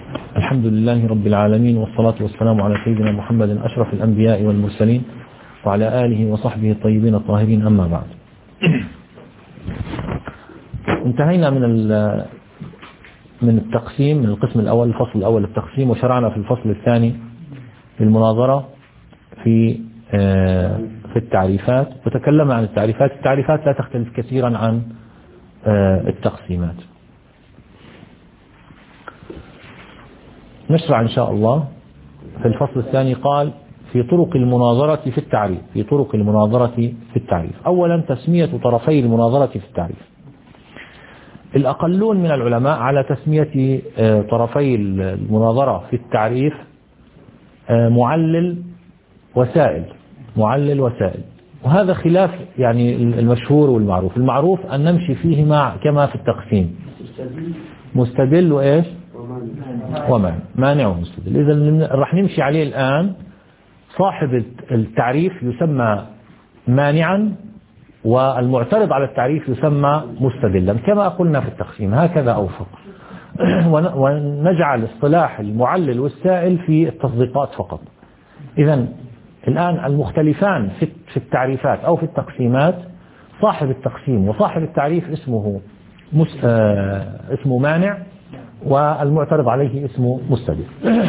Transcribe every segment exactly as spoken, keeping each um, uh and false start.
الحمد لله رب العالمين، والصلاة والسلام على سيدنا محمد أشرف الأنبياء والمرسلين وعلى آله وصحبه الطيبين الطاهرين، أما بعد. انتهينا من من التقسيم، من القسم الأول، الفصل الأول التقسيم، وشرعنا في الفصل الثاني المناظرة في في التعريفات، وتكلم عن التعريفات. التعريفات لا تختلف كثيرا عن التقسيمات. نشرع إن شاء الله في الفصل الثاني. قال في طرق المناظرة في التعريف. في طرق المناظرة في التعريف. أولا تسمية طرفي المناظرة في التعريف. الأقلون من العلماء على تسمية طرفي المناظرة في التعريف معلل وسائل. معلل وسائل، وهذا خلاف يعني المشهور والمعروف. المعروف أن نمشي فيه مع كما في التقسيم، مستدل وإيش ومانع. مانع ومستدل. إذا راح نمشي عليه الآن. صاحب التعريف يسمى مانعا، والمعترض على التعريف يسمى مستدلا، كما قلنا في التقسيم. هكذا أوفق. ونجعل اصطلاح المعلل والسائل في التصديقات فقط. إذا الآن المختلفان في التعريفات أو في التقسيمات، صاحب التقسيم وصاحب التعريف اسمه مس... آه... اسمه مانع، والمعترض عليه اسمه مستدل.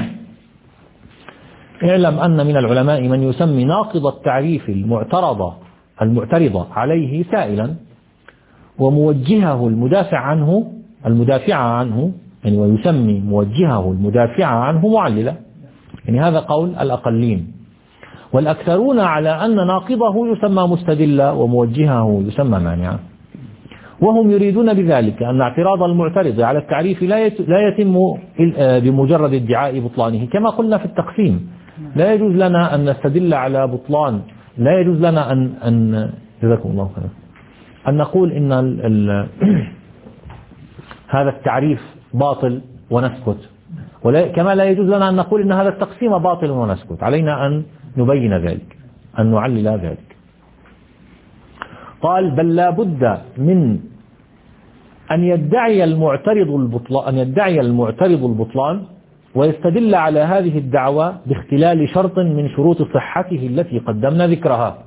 اعلم أن من العلماء من يسمي ناقض التعريف المعترضة المعترضة عليه سائلا، وموجهه المدافع عنه المدافع عنه يعني ويسمي موجهه المدافع عنه معللا. يعني هذا قول الأقلين. والأكثرون على أن ناقضه يسمى مستدلا وموجهه يسمى مانعا. وهم يريدون بذلك أن اعتراض المعترض على التعريف لا يتم بمجرد ادعاء بطلانه، كما قلنا في التقسيم. لا يجوز لنا أن نستدل على بطلان، لا يجوز لنا أن أن جزاكم الله خيرا أن نقول إن ال ال هذا التعريف باطل ونسكت، كما لا يجوز لنا أن نقول إن هذا التقسيم باطل ونسكت. علينا أن نبين ذلك، أن نعلل ذلك. قال بل لا بد من أن يدعي المعترض البطلان أن يدعي المعترض البطلان ويستدل على هذه الدعوة باختلال شرط من شروط صحته التي قدمنا ذكرها.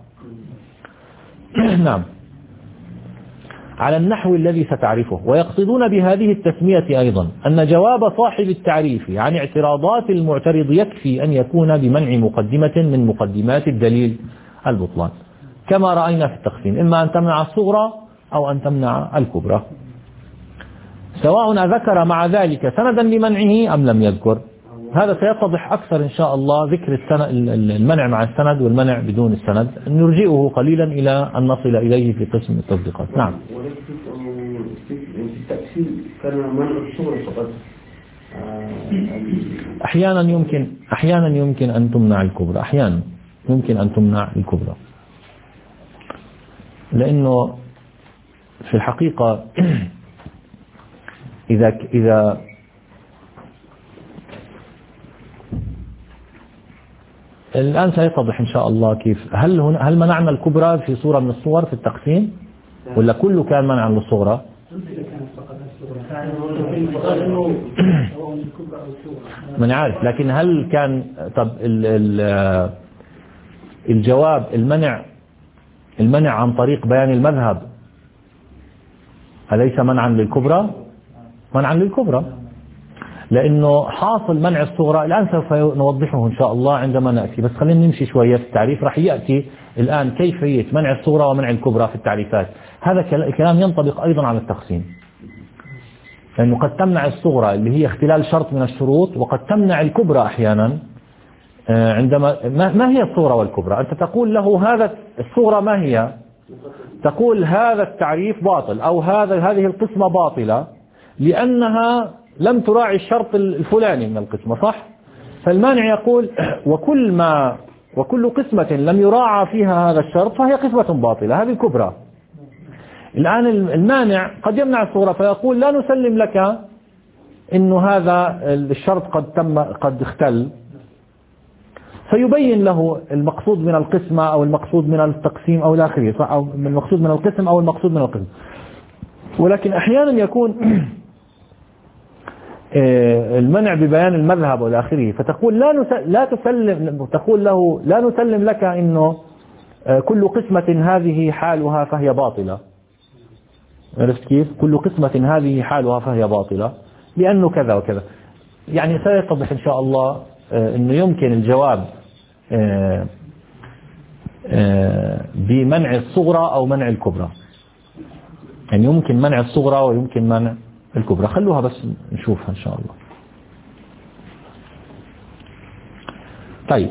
نعم، على النحو الذي ستعرفه. ويقصدون بهذه التسمية أيضا أن جواب صاحب التعريف عن اعتراضات المعترض يكفي أن يكون بمنع مقدمة من مقدمات الدليل البطلان، كما رأينا في التقسيم، إما أن تمنع الصغرى أو أن تمنع الكبرى، سواء ذكر مع ذلك سندا لمنعه أم لم يذكر. هذا سيتضح أكثر إن شاء الله، ذكر المنع مع السند والمنع بدون السند. نرجئه قليلا إلى أن نصل إليه في قسم التصديقات. نعم. أحيانا يمكن أحيانا يمكن أن تمنع الكبرى، أحيانا يمكن أن تمنع الكبرى، لأنه في الحقيقة إذا إذا الآن سيتضح إن شاء الله كيف. هل هنا هل منعنا الكبرى في صورة من الصور في التقسيم، ولا كله كان منعا للصغرى؟ من عارف، لكن هل كان طب ال ال الجواب المنع المنع عن طريق بيان المذهب أليس منعا للكبرى؟ منعا للكبرى، لأنه حاصل منع الصغرى. الآن سوف نوضحه إن شاء الله عندما نأتي، بس خلينا نمشي شوية في التعريف. رح يأتي الآن كيفية منع الصغرى ومنع الكبرى في التعريفات. هذا الكلام ينطبق أيضا على التقسيم، لأنه قد تمنع الصغرى اللي هي اختلال شرط من الشروط، وقد تمنع الكبرى أحيانا. عندما ما هي الصغرى والكبرى؟ أنت تقول له هذا الصغرى ما هي؟ تقول هذا التعريف باطل، أو هذا هذه القسمة باطلة لأنها لم تراعي الشرط الفلاني من القسمة، صح؟ فالمانع يقول وكل ما وكل قسمة لم يراعى فيها هذا الشرط فهي قسمة باطلة، هذه الكبرى. الآن المانع قد يمنع الصغرى فيقول لا نسلم لك إنه هذا الشرط قد تم قد اختل، فيبين له المقصود من القسمة أو المقصود من التقسيم أو الآخرية، أو المقصود من القسم أو المقصود من القسم. ولكن أحيانا يكون المنع ببيان المذهب والى اخره، فتقول لا لا تسلم، تقول له لا نسلم لك انه كل قسمة هذه حالها فهي باطلة. عرفت كيف؟ كل قسمة هذه حالها فهي باطلة لأنه كذا وكذا. يعني سيتضح إن شاء الله أنه يمكن الجواب بمنع الصغرى أو منع الكبرى. يعني يمكن منع الصغرى ويمكن منع الكبرى. خلوها بس نشوفها إن شاء الله. طيب،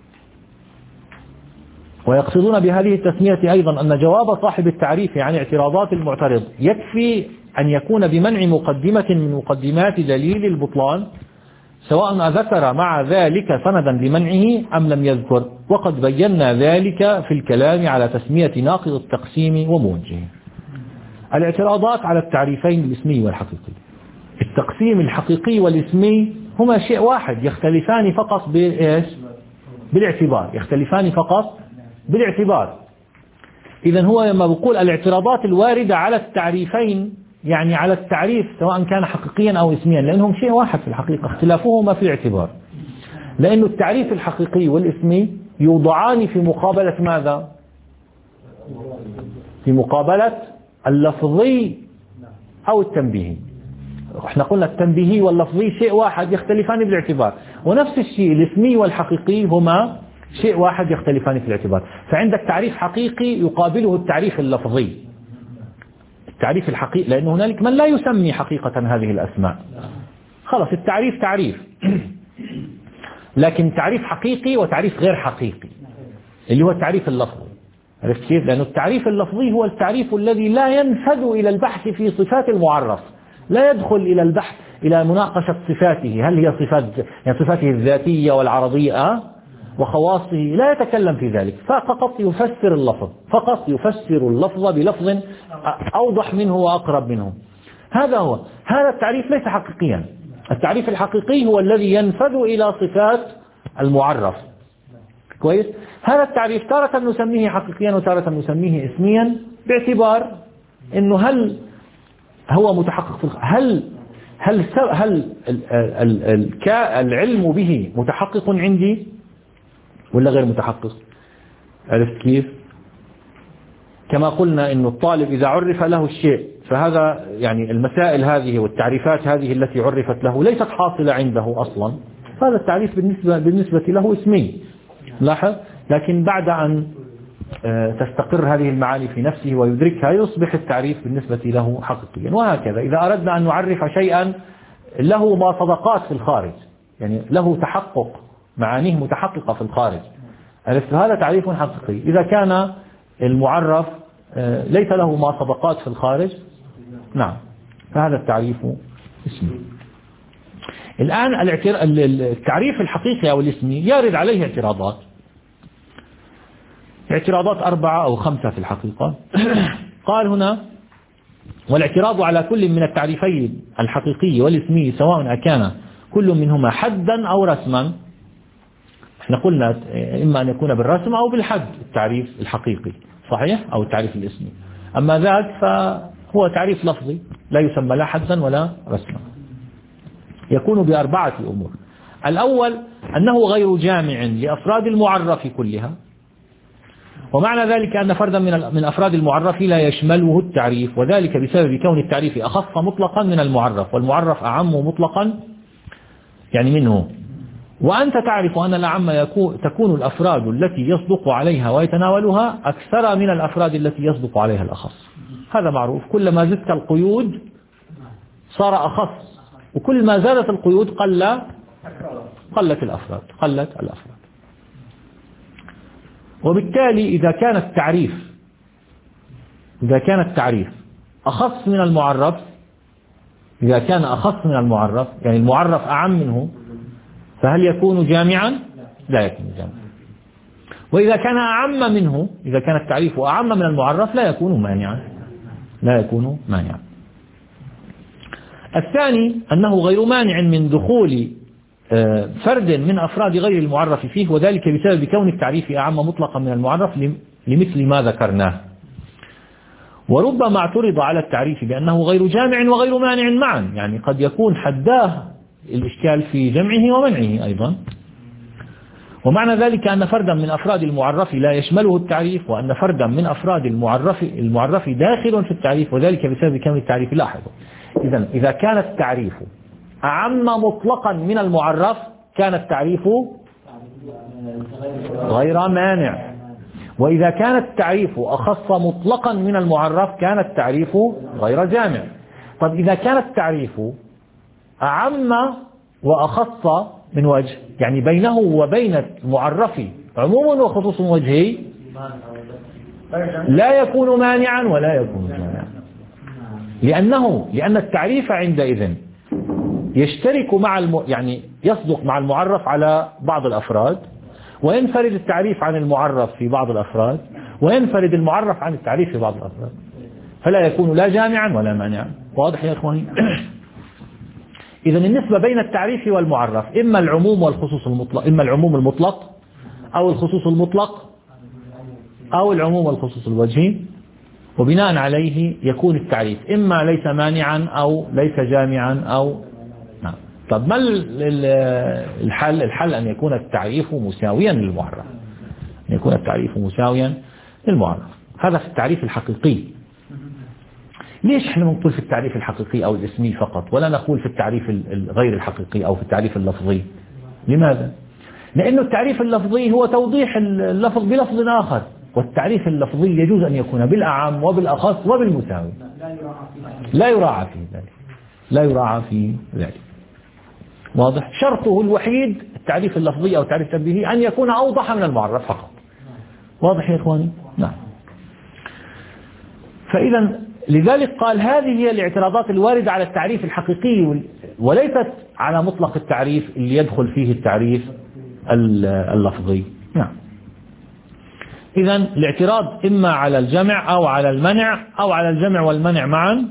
ويقصدون بهذه التسمية أيضا أن جواب صاحب التعريف عن اعتراضات المعترض يكفي أن يكون بمنع مقدمة من مقدمات دليل البطلان، سواء ذكر مع ذلك سندا لمنعه أم لم يذكر، وقد بينا ذلك في الكلام على تسمية ناقض التقسيم وموجهه. الاعتراضات على التعريفين الاسمي والحقيقي. التقسيم الحقيقي والاسمي هما شيء واحد، يختلفان فقط بإيش؟ بالاعتبار، يختلفان فقط بالاعتبار. إذن هو لما بقول الاعتراضات الواردة على التعريفين يعني على التعريف سواء كان حقيقيا أو اسميا، لأنهم شيء واحد في الحقيقة، اختلافهما في الاعتبار. لأن التعريف الحقيقي والاسمي يوضعان في مقابلة ماذا؟ في مقابلة اللفظي أو التنبيهي. احنا قلنا التنبيهي واللفظي شيء واحد يختلفان بالاعتبار، ونفس الشيء الاسمي والحقيقي هما شيء واحد يختلفان في الاعتبار. فعندك تعريف حقيقي يقابله التعريف اللفظي. التعريف الحقيقي، لأن هنالك من لا يسمي حقيقة هذه الأسماء، خلاص التعريف تعريف، لكن تعريف حقيقي وتعريف غير حقيقي اللي هو التعريف اللفظي. عرفت كيف؟ لأن التعريف اللفظي هو التعريف الذي لا ينفذ إلى البحث في صفات المعرف، لا يدخل إلى البحث إلى مناقشة صفاته، هل هي صفات يعني صفاته الذاتية والعرضية وخواصه، لا يتكلم في ذلك، فقط يفسر اللفظ، فقط يفسر اللفظ بلفظ أوضح منه وأقرب منه. هذا هو، هذا التعريف ليس حقيقيا. التعريف الحقيقي هو الذي ينفذ إلى صفات المعرف. كويس؟ هذا التعريف تارة نسميه حقيقيا وتارة نسميه اسميا، باعتبار انه هل هو متحقق في هل هل هل العلم به متحقق عندي ولا غير متحقق؟ عرفت كيف؟ كما قلنا انه الطالب اذا عرف له الشيء فهذا يعني المسائل هذه والتعريفات هذه التي عرفت له ليست حاصلة عنده اصلا، هذا التعريف بالنسبة بالنسبة له اسمي. لاحظ، لكن بعد أن تستقر هذه المعاني في نفسه ويدركها يصبح التعريف بالنسبة له حقيقيا. وهكذا إذا أردنا أن نعرف شيئا له مصداقات في الخارج، يعني له تحقق، معانيه متحققة في الخارج، عرفت، هذا تعريف حقيقي. إذا كان المعرف ليس له مصداقات في الخارج، نعم، فهذا التعريف اسمي. الآن التعريف الحقيقي أو الاسمي يرد عليه اعتراضات، اعتراضات أربعة أو خمسة في الحقيقة. قال هنا: والاعتراض على كل من التعريفين الحقيقي والاسمي سواء أكان كل منهما حدا أو رسما. احنا قلنا إما أن يكون بالرسم أو بالحد التعريف الحقيقي، صحيح، أو التعريف الاسمي. أما ذاك فهو تعريف لفظي لا يسمى لا حدا ولا رسما. يكون بأربعة أمور. الأول أنه غير جامع لأفراد المعرف كلها، ومعنى ذلك أن فردا من من أفراد المعرف لا يشمله التعريف، وذلك بسبب كون التعريف أخص مطلقا من المعرف، والمعرف أعم مطلقا يعني منه. وأنت تعرف أن الأعم تكون الأفراد التي يصدق عليها ويتناولها أكثر من الأفراد التي يصدق عليها الأخص. هذا معروف، كلما زدت القيود صار أخص، وكل ما زادت القيود قل قلت الأفراد قلت الأفراد. وبالتالي إذا كان التعريف إذا كان التعريف أخص من المعرف إذا كان أخص من المعرف يعني المعرف أعم منه، فهل يكون جامعا؟ لا يكون جامعا. وإذا كان أعم منه، إذا كان التعريف أعم من المعرف، لا يكون مانعا لا يكون مانعا. الثاني أنه غير مانع من دخول فرد من أفراد غير المعرف فيه، وذلك بسبب كون التعريف أعم مطلقا من المعرف لمثل ما ذكرناه. وربما اعترض على التعريف بأنه غير جامع وغير مانع معا، يعني قد يكون حداه الإشكال في جمعه ومنعه أيضا. ومعنى ذلك أن فردا من أفراد المعرف لا يشمله التعريف، وأن فردا من أفراد المعرف المعرف داخل في التعريف، وذلك بسبب كون التعريف. لاحظوا، إذا إذا كان التعريف أعم مطلقا من المعرف كان التعريف غير مانع، وإذا كان التعريف أخص مطلقا من المعرف كان التعريف غير جامع. طب إذا كان التعريف أعم وأخص من وجه، يعني بينه وبين المعرف عموم وخصوص وجهي، لا يكون مانعا ولا يكون جامعا، لأنه لأن التعريف عندئذ يشترك مع الم... يعني يصدق مع المعرف على بعض الأفراد، وينفرد التعريف عن المعرف في بعض الأفراد، وينفرد المعرف عن التعريف في بعض الأفراد، فلا يكون لا جامعا ولا مانعا. واضح يا إخواني؟ إذا النسبة بين التعريف والمعرف إما العموم والخصوص المطلق، إما العموم المطلق أو الخصوص المطلق أو العموم والخصوص الوجهي، وبناء عليه يكون التعريف إما ليس مانعا أو ليس جامعا أو نعم. طب ما الحل؟ الحل أن يكون التعريف مساويا للمعرف، أن يكون التعريف مساويا للمعرف. هذا في التعريف الحقيقي. ليش احنا نقول في التعريف الحقيقي أو الاسمي فقط ولا نقول في التعريف الغير الحقيقي أو في التعريف اللفظي؟ لماذا؟ لأنه التعريف اللفظي هو توضيح اللفظ بلفظ آخر، والتعريف اللفظي يجوز أن يكون بالأعم وبالأخص وبالمساوي، لا يراعى فيه ذلك، لا يراعى فيه ذلك. واضح؟ شرطه الوحيد التعريف اللفظي أو التعريف التنبيهي أن يكون أوضح من المعرف فقط. واضح يا إخواني؟ نعم. فإذا لذلك قال هذه هي الاعتراضات الواردة على التعريف الحقيقي، وليست على مطلق التعريف اللي يدخل فيه التعريف اللفظي. نعم. إذا الاعتراض إما على الجمع أو على المنع أو على الجمع والمنع معا.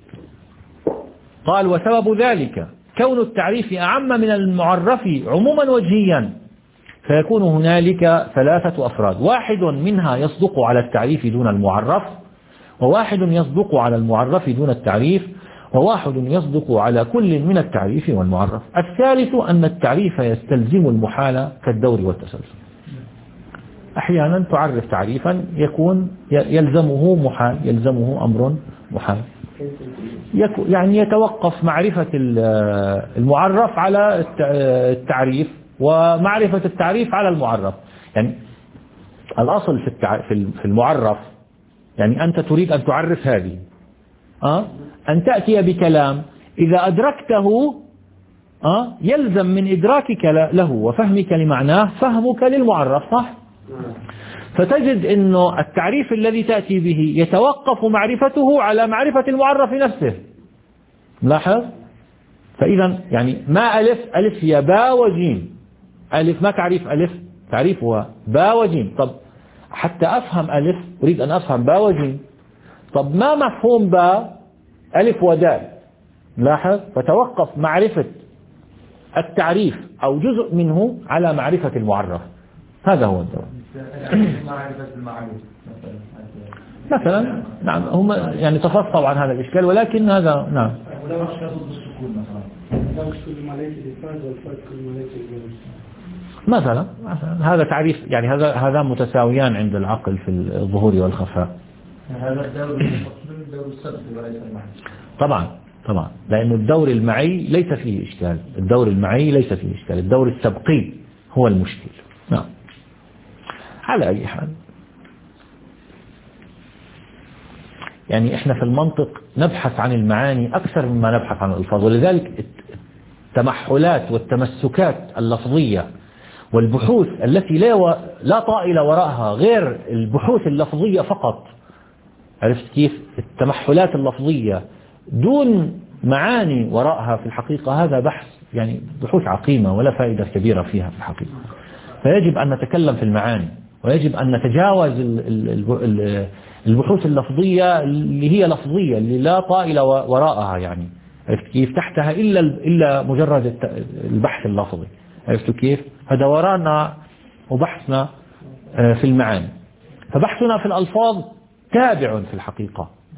قال وسبب ذلك كون التعريف أعم من المعرف عموما وجهيا، فيكون هنالك ثلاثة أفراد، واحد منها يصدق على التعريف دون المعرف، وواحد يصدق على المعرف دون التعريف، وواحد يصدق على كل من التعريف والمعرف. الثالث أن التعريف يستلزم المحال كالدور والتسلسل. أحيانا تعرف تعريفا يكون يلزمه محال، يلزمه أمر محال، يعني يتوقف معرفة المعرف على التعريف ومعرفة التعريف على المعرف. يعني الأصل في المعرف، يعني أنت تريد أن تعرف هذه أه؟ أن تأتي بكلام إذا أدركته أه؟ يلزم من إدراكك له وفهمك لمعناه فهمك للمعرف، صح؟ فتجد أنه التعريف الذي تأتي به يتوقف معرفته على معرفة المعرف نفسه. لاحظ؟ فإذا يعني ما ألف، ألف هي باء وجيم. ألف ما تعريف ألف، تعريف هو باء وجيم. طب حتى أفهم ألف أريد أن أفهم باء وجيم. طب ما مفهوم باء؟ ألف ودال. لاحظ؟ فتوقف معرفة التعريف أو جزء منه على معرفة المعرف. هذا هو الدور. مثلا نعم هم يعني تفصلوا عن هذا الإشكال، ولكن هذا نعم مثلا هذا تعريف، يعني هذا هذا متساويان عند العقل في الظهور والخفاء. هذا الدور الدور السبقي وليس المعي. طبعا طبعا لأن الدور المعي ليس فيه إشكال، الدور المعي ليس فيه إشكال، الدور السبقي هو المشكل. نعم. على أي حال يعني إحنا في المنطق نبحث عن المعاني أكثر مما نبحث عن الألفاظ، ولذلك التمحلات والتمسكات اللفظية والبحوث التي لا و... لا طائل وراءها غير البحوث اللفظية فقط. عرفت كيف؟ التمحلات اللفظية دون معاني وراءها في الحقيقة هذا بحث يعني بحوث عقيمة ولا فائدة كبيرة فيها في الحقيقة. فيجب أن نتكلم في المعاني، ويجب أن نتجاوز البحوث اللفظية اللي هي لفظية اللي لا طائل وراءها، يعني عرفت كيف؟ تحتها إلا إلا مجرد البحث اللفظي. عرفت كيف؟ فدورنا وبحثنا في المعاني، فبحثنا في الألفاظ تابع في الحقيقة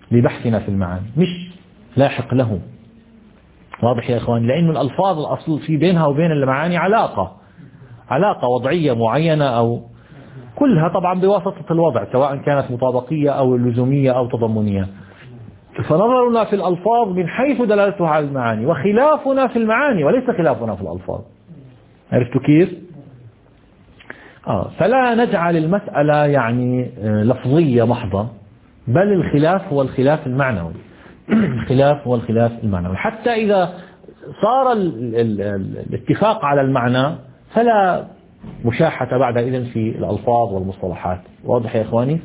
لبحثنا في المعاني، مش لاحق له. واضح يا إخوان؟ لأن الألفاظ الأصل في بينها وبين المعاني علاقة علاقة وضعية معينة، أو كلها طبعا بواسطة الوضع، سواء كانت مطابقية أو لزومية أو تضمنية. فنظرنا في الألفاظ من حيث دلالتها على المعاني، وخلافنا في المعاني وليس خلافنا في الألفاظ. عرفتوا كيف؟ آه فلا نجعل المسألة يعني لفظية محضة، بل الخلاف هو الخلاف المعنوي. الخلاف هو الخلاف المعنوي، حتى إذا صار ال ال ال الاتفاق على المعنى فلا مشاحة بعد إذن في الألفاظ والمصطلحات. واضح يا إخواني؟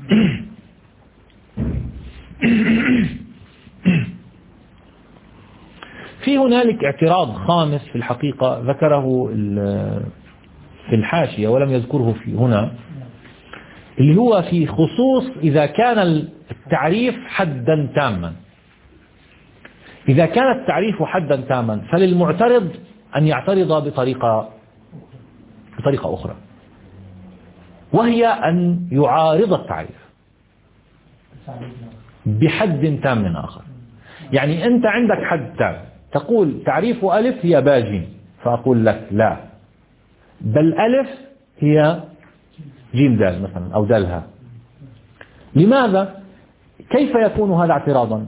في هنالك اعتراض خامس في الحقيقة ذكره في الحاشية ولم يذكره في هنا، اللي هو في خصوص إذا كان التعريف حدا تاما. إذا كان التعريف حدا تاما فللمعترض أن يعترض بطريقة بطريقة أخرى، وهي أن يعارض التعريف بحد تام آخر. يعني أنت عندك حد تام، تقول تعريف ألف هي باجيم، فأقول لك لا، بل ألف هي جيم دال مثلا أو دالها. لماذا؟ كيف يكون هذا اعتراضا؟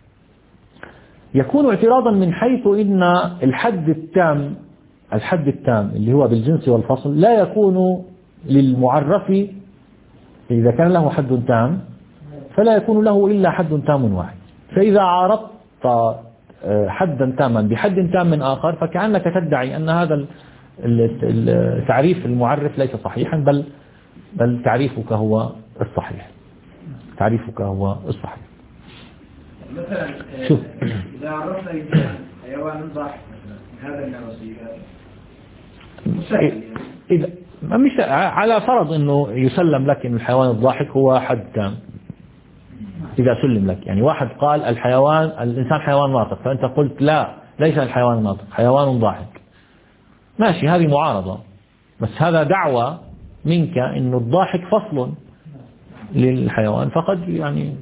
يكون اعتراضا من حيث إن الحد التام الحد التام اللي هو بالجنس والفصل لا يكون للمعرف، إذا كان له حد تام فلا يكون له إلا حد تام واحد. فإذا عارضت حدا تاما بحد تام آخر فكأنك تدعي أن هذا التعريف المعرف ليس صحيحا، بل بل تعريفك هو الصحيح تعريفك هو الصحيح. مثلا شوف، إذا عرفنا إنسان حيوان ضاحك هذا النوصي إذا مش على فرض أنه يسلم لك أن الحيوان الضاحك هو حد تام، إذا سلم لك، يعني واحد قال الحيوان الإنسان حيوان ناطق، فأنت قلت لا ليس الحيوان ناطق، حيوان ضاحك، ماشي، هذه معارضة، بس هذا دعوة منك أن الضاحك فصل للحيوان، فقد يعني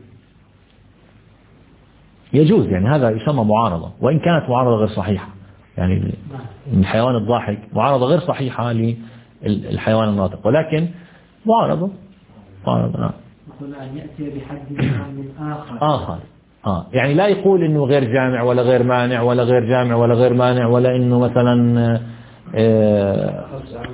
يجوز، يعني هذا يسمى معارضة، وإن كانت معارضة غير صحيحة. يعني الحيوان الضاحك معارضة غير صحيحة للحيوان الناطق، ولكن معارضة معارضة نعم. يقول أن يأتي بحد من آخر آخر آه يعني لا يقول إنه غير جامع ولا غير مانع ولا غير جامع ولا غير مانع، ولا إنه مثلا آه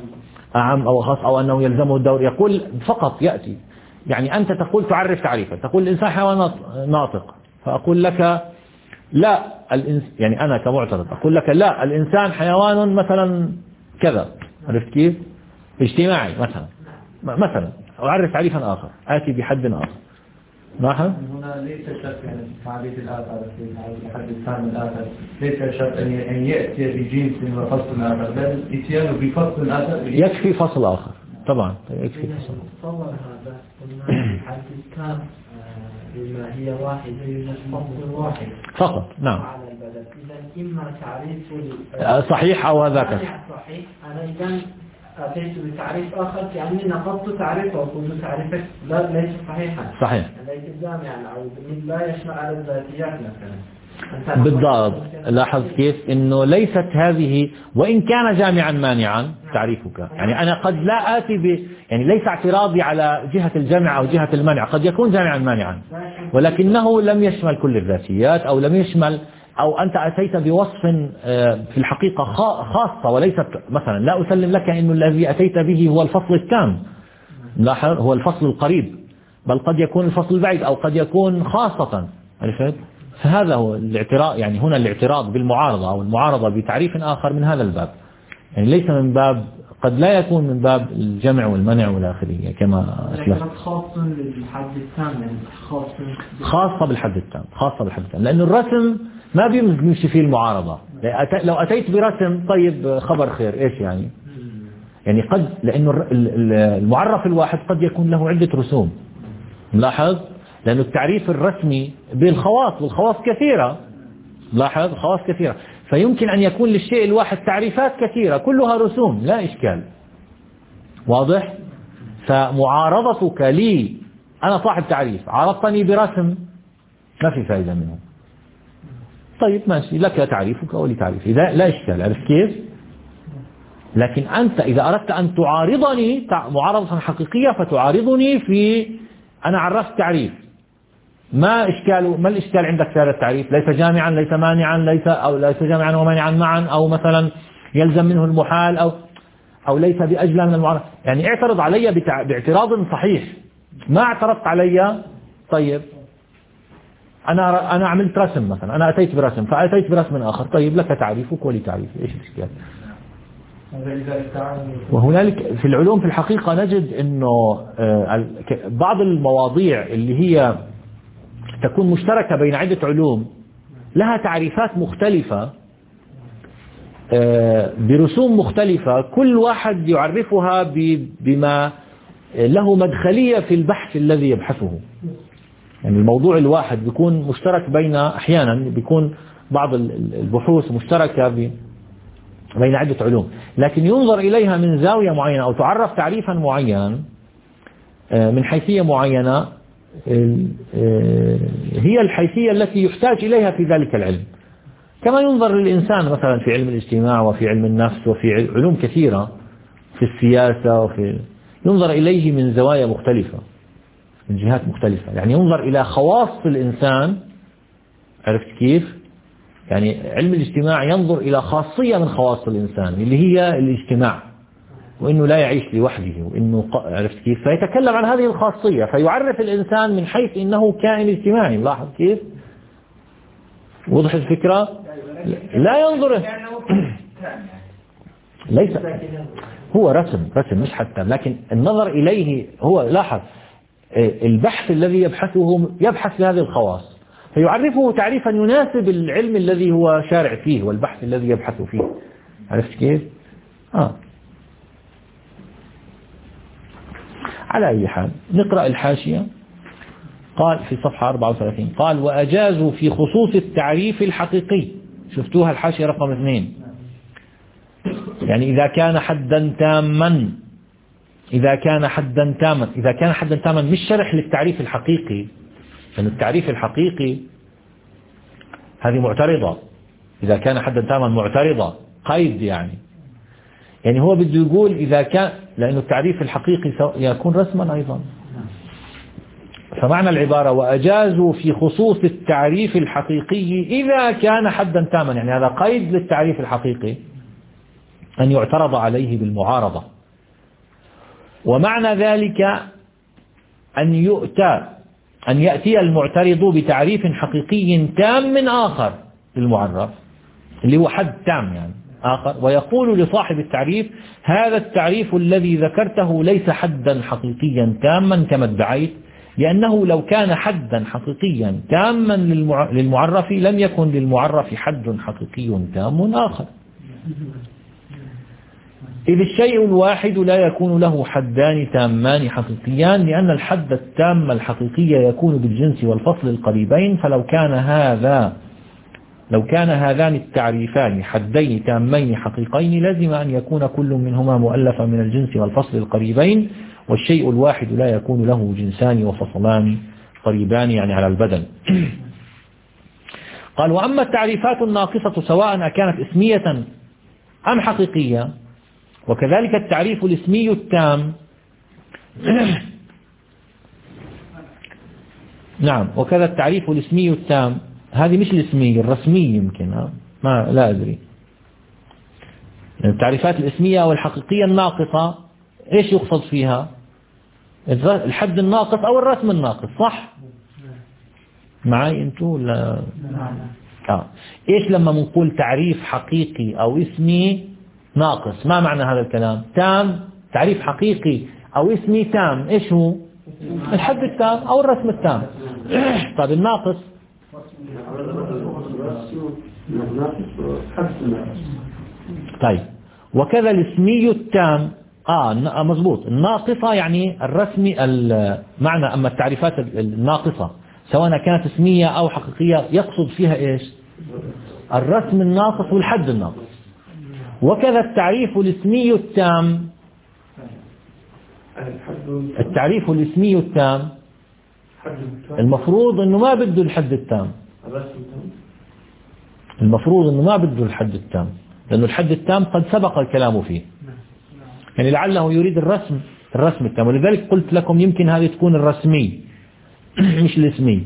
أعم أو خاص أو أنه يلزمه الدور. يقول فقط يأتي، يعني أنت تقول تعرف تعريفا، تقول الإنسان حيوان ناطق، فأقول لك لا الإنس يعني أنا كمعترض أقول لك لا الإنسان حيوان مثلا كذا، عرفت كيف؟ اجتماعي مثلا مثلا أعرف تعريفا آخر، آتي بحد آخر. لاحظ هنا ليس شرط يعني تعريف الآخر في الحد الثاني الآخر ليس شرط أن يأتي بجنس وفصل آخر، بل إتيانه بفصل آخر يكفي فصل آخر طبعا، يكفي فصل. تصور هذا قلنا الحد التام بما هي واحد يوجد فصل واحد فقط نعم على البلد. إذا إما تعريف صحيح أو هذاك صحيح، أنا إذا أتيت بتعريف آخر كأني نقضت تعريفه وقلت تعريفك لا ليس صحيحا صحيح، ليس جامعا أو لا يشمل على الذاتيات مثلا. بالضبط. لاحظ كيف إنه ليست هذه، وإن كان جامعا مانعا تعريفك، يعني أنا قد لا آتي ب يعني ليس اعتراضي على جهة الجامع أو جهة المنع، قد يكون جامعا مانعا ولكنه لم يشمل كل الذاتيات، أو لم يشمل، أو أنت أتيت بوصف في الحقيقة خاصة وليست مثلا، لا أسلم لك إنه الذي أتيت به هو الفصل التام، لاحظ هو الفصل القريب، بل قد يكون الفصل البعيد أو قد يكون خاصة، عرفت؟ فهذا هو الاعتراض، يعني هنا الاعتراض بالمعارضة أو المعارضة بتعريف آخر من هذا الباب، يعني ليس من باب، قد لا يكون من باب الجمع والمنع والآخرية كما أسلفت. خاصة بالحد التام، يعني خاصة خاصة بالحد التام، خاصة بالحد التام، لأن الرسم ما بيمشي فيه المعارضة. لو أتيت برسم طيب خبر خير، إيش يعني؟ يعني قد، لأنه المعرف الواحد قد يكون له عدة رسوم، ملاحظ؟ لأنه التعريف الرسمي بالخواص، والخواص كثيرة، لاحظ خواص كثيرة، فيمكن أن يكون للشيء الواحد تعريفات كثيرة كلها رسوم، لا إشكال. واضح؟ فمعارضتك لي أنا صاحب تعريف، عرضتني برسم ما في فائدة منه. طيب ماشي، لك تعريفك ولي تعريفي، لا, لا إشكال. عرفت كيف؟ لكن أنت إذا أردت أن تعارضني معارضة حقيقية فتعارضني في أنا عرفت تعريف، ما إشكال ما الإشكال عندك في هذا التعريف؟ ليس جامعا، ليس مانعا، ليس أو ليس جامعا ومانعا معا، أو مثلا يلزم منه المحال، أو أو ليس بأجل من المعارضة. يعني اعترض علي باعتراض صحيح. ما اعترضت علي، طيب أنا أنا عملت رسم مثلا، أنا أتيت برسم فأتيت برسم آخر، طيب لك تعريفك ولي تعريفي، إيش الإشكال؟ وهنالك في العلوم في الحقيقة نجد أنه بعض المواضيع اللي هي تكون مشتركة بين عدة علوم لها تعريفات مختلفة برسوم مختلفة، كل واحد يعرفها بما له مدخلية في البحث الذي يبحثه. يعني الموضوع الواحد بيكون مشترك بين، أحيانا بيكون بعض البحوث مشتركة بين عدة علوم، لكن ينظر إليها من زاوية معينة أو تعرف تعريفا معين من حيثية معينة هي الحيثية التي يحتاج إليها في ذلك العلم. كما ينظر للإنسان مثلا في علم الاجتماع وفي علم النفس وفي علوم كثيرة، في السياسة، وفي ينظر إليه من زوايا مختلفة، من جهات مختلفة. يعني ينظر إلى خواص الإنسان. عرفت كيف؟ يعني علم الاجتماع ينظر إلى خاصية من خواص الإنسان اللي هي الاجتماع، وإنه لا يعيش لوحده، وإنه عرفت كيف؟ فيتكلم عن هذه الخاصية، فيعرف الإنسان من حيث إنه كائن اجتماعي. لاحظ كيف؟ وضح الفكرة؟ لا ينظر ليس هو رسم رسم مش حتى، لكن النظر إليه هو، لاحظ البحث الذي يبحثه يبحث في هذه الخواص، فيعرفه تعريفا يناسب العلم الذي هو شارع فيه والبحث الذي يبحث فيه. عرفت كيف؟ آه. على أي حال نقرأ الحاشية. قال في صفحة أربعة وثلاثين، قال وأجازوا في خصوص التعريف الحقيقي. شفتوها الحاشية رقم اثنين. يعني إذا كان حدا تاما، إذا كان حدا تاما إذا كان حدا تاما مش شرح للتعريف الحقيقي، لأن يعني التعريف الحقيقي هذه معترضة. إذا كان حدا تاما معترضة قيد، يعني يعني هو بده يقول إذا كان، لأنه التعريف الحقيقي يكون رسما أيضا. فمعنى العبارة وأجازوا في خصوص التعريف الحقيقي إذا كان حدا تاما، يعني هذا قيد للتعريف الحقيقي أن يعترض عليه بالمعارضة. ومعنى ذلك أن يؤتى أن يأتي المعترض بتعريف حقيقي تام من آخر للمعرف اللي هو حد تام يعني آخر، ويقول لصاحب التعريف هذا التعريف الذي ذكرته ليس حدا حقيقيا تاما كما ادعيت، لأنه لو كان حدا حقيقيا تاما للمعرف لم يكن للمعرف حد حقيقي تام آخر، إذ الشيء الواحد لا يكون له حدان تامان حقيقيان، لأن الحد التام الحقيقي يكون بالجنس والفصل القريبين. فلو كان هذا لو كان هذان التعريفان حدين تامين حقيقين لازم أن يكون كل منهما مؤلفا من الجنس والفصل القريبين، والشيء الواحد لا يكون له جنسان وفصلان قريبان يعني على البدن. قال وأما التعريفات الناقصة سواء كانت اسمية أم حقيقية، وكذلك التعريف الاسمي التام نعم وكذا التعريف الاسمي التام، هذه مش الاسمي الرسمي يمكن، ما لا أدري. التعريفات الاسمية والحقيقية الناقصة ايش يقصد فيها؟ الحد الناقص او الرسم الناقص، صح؟ معي انتو ولا؟ آه. ايش لما بنقول تعريف حقيقي او اسمي ناقص، ما معنى هذا الكلام؟ تام، تعريف حقيقي او اسمي تام، ايش هو؟ الحد التام او الرسم التام. طيب الناقص؟ طيب وكذا الاسمي التام. آه مضبوط، الناقصة يعني الرسمي المعنى. أما التعريفات الناقصة سواء كانت اسمية أو حقيقية يقصد فيها إيش؟ الرسم الناقص والحد الناقص. وكذا التعريف الاسمي التام، التعريف الاسمي التام المفروض أنه ما بده الحد التام، المفروض أنه ما بده الحد التام، لأنه الحد التام قد سبق الكلام فيه، يعني لعله يريد الرسم الرسم التام، ولذلك قلت لكم يمكن هذه تكون الرسمي مش الاسمي.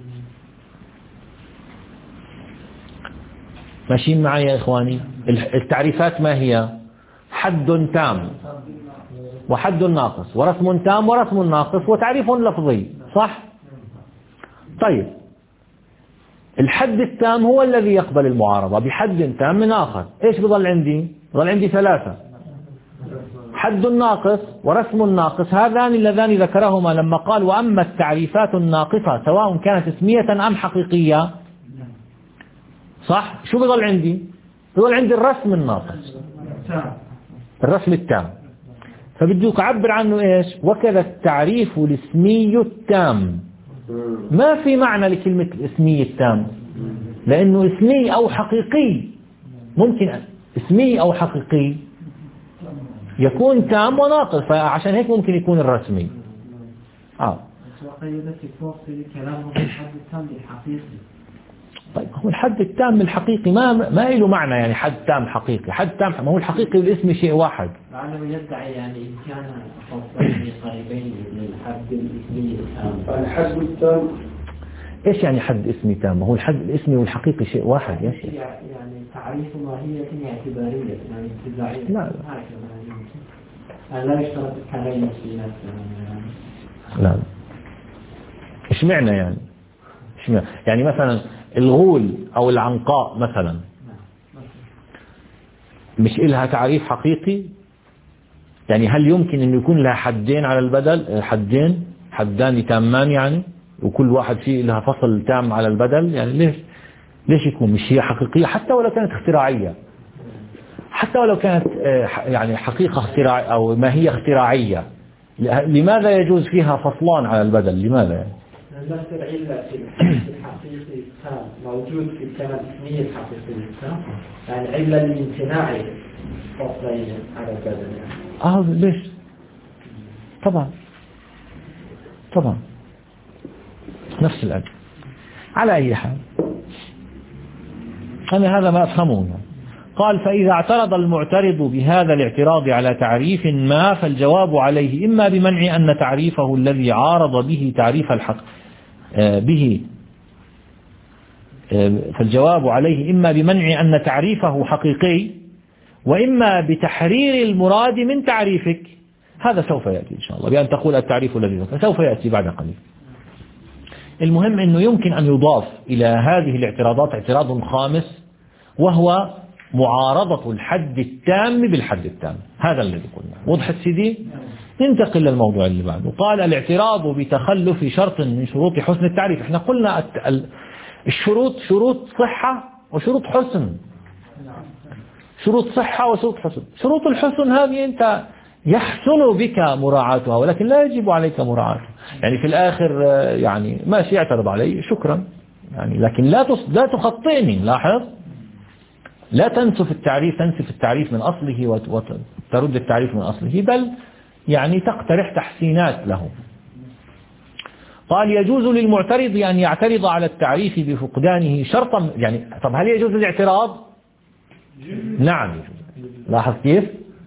ماشيين معي يا إخواني؟ التعريفات ما هي؟ حد تام وحد ناقص ورسم تام ورسم ناقص وتعريف لفظي، صح؟ طيب الحد التام هو الذي يقبل المعارضة بحد تام من آخر. إيش بضل عندي؟ بضل عندي ثلاثة: حد ناقص ورسم ناقص، هذان اللذان ذكرهما لما قال وأما التعريفات الناقصة سواء كانت اسمية أم حقيقية، صح؟ شو بضل عندي؟ بضل عندي الرسم الناقص، الرسم التام. فبديك أعبر عنه إيش؟ وكذا التعريف الاسمي التام. ما في معنى لكلمة الاسمي التام، لأنه اسمي أو حقيقي، ممكن اسمي أو حقيقي يكون تام وناقص، فعشان هيك ممكن يكون الرسمي. آه. طيب هو الحد التام الحقيقي ما ما له معنى، يعني حد تام حقيقي، حد تام ما هو الحقيقي والاسم شيء واحد. لعله يدعي يعني إن كان خاصين قريبين من الحد الاسمي التام. الحد التام ايش يعني حد اسمي تام؟ هو الحد الاسمي والحقيقي شيء واحد يا شيخ. يعني تعريف ماهية اعتبارية يعني ابتداعية. لا لا لا يشترط التغير في نفسه. لا ايش معنى يعني؟ ايش معنى؟ يعني مثلا الغول أو العنقاء مثلا مش إلها تعريف حقيقي؟ يعني هل يمكن أن يكون لها حدين على البدل؟ حدين حدان تامان يعني، وكل واحد فيه لها فصل تام على البدل؟ يعني ليش ليش يكون مش هي حقيقية حتى ولو كانت اختراعية، حتى ولو كانت يعني حقيقة اختراع أو ما هي اختراعية، لماذا يجوز فيها فصلان على البدل؟ لماذا يعني؟ نفس العلة في الحقيقي التام موجود في الكلمة الاسمية الحقيقية التام، يعني علة لامتناع فصلين على البدل يعني. اه ليش؟ طبعا طبعا نفس الأجل. على أي حال أنا هذا ما أفهمه. قال فإذا اعترض المعترض بهذا الاعتراض على تعريف ما فالجواب عليه إما بمنع أن تعريفه الذي عارض به تعريف الحق به فالجواب عليه إما بمنع أن تعريفه حقيقي وإما بتحرير المراد من تعريفك. هذا سوف يأتي إن شاء الله بأن تقول التعريف الذي ذكر، سوف يأتي بعد قليل. المهم أنه يمكن أن يضاف إلى هذه الاعتراضات اعتراض خامس، وهو معارضة الحد التام بالحد التام. هذا الذي قلنا. وضحت سيدي؟ ننتقل للموضوع اللي بعده. قال الاعتراض بتخلف شرط من شروط حسن التعريف. احنا قلنا الشروط شروط صحة وشروط حسن، شروط صحة وشروط حسن. شروط الحسن هذه أنت يحسن بك مراعاتها ولكن لا يجب عليك مراعاتها، يعني في الآخر يعني ماشي يعترض علي شكرا يعني، لكن لا لا تخطئني. لاحظ، لا تنسف التعريف تنسف التعريف من أصله وترد التعريف من أصله، بل يعني تقترح تحسينات له. قال يجوز للمعترض أن يعترض على التعريف بفقدانه شرطا. يعني طب هل يجوز الاعتراض؟ نعم يجوز. لاحظ كيف؟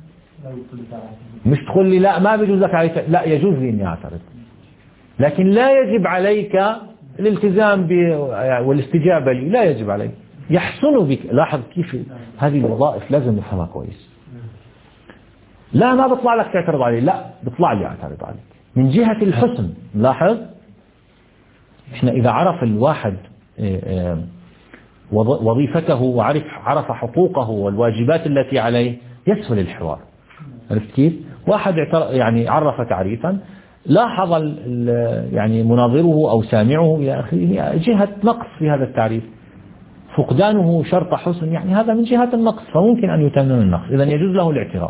مش تقول لي لا ما بيجوز لك عليك، لا يجوز لي أني أعترض، لكن لا يجب عليك الالتزام والاستجابة لي، لا يجب عليك، يحسن بك. لاحظ كيف هذه الوظائف لازم نفهمها كويس. لا ما بطلع لك تعترض علي، لا بطلع لي اعترض عليك من جهة الحسن. لاحظ، احنا إذا عرف الواحد وظيفته وعرف عرف حقوقه والواجبات التي عليه يسهل الحوار. عرفت كيف؟ واحد يعني عرف تعريفا، لاحظ يعني مناظره أو سامعه إلى آخره جهة نقص في هذا التعريف، فقدانه شرط حسن، يعني هذا من جهة النقص، فممكن أن يتمم النقص، إذن يجوز له الاعتراض.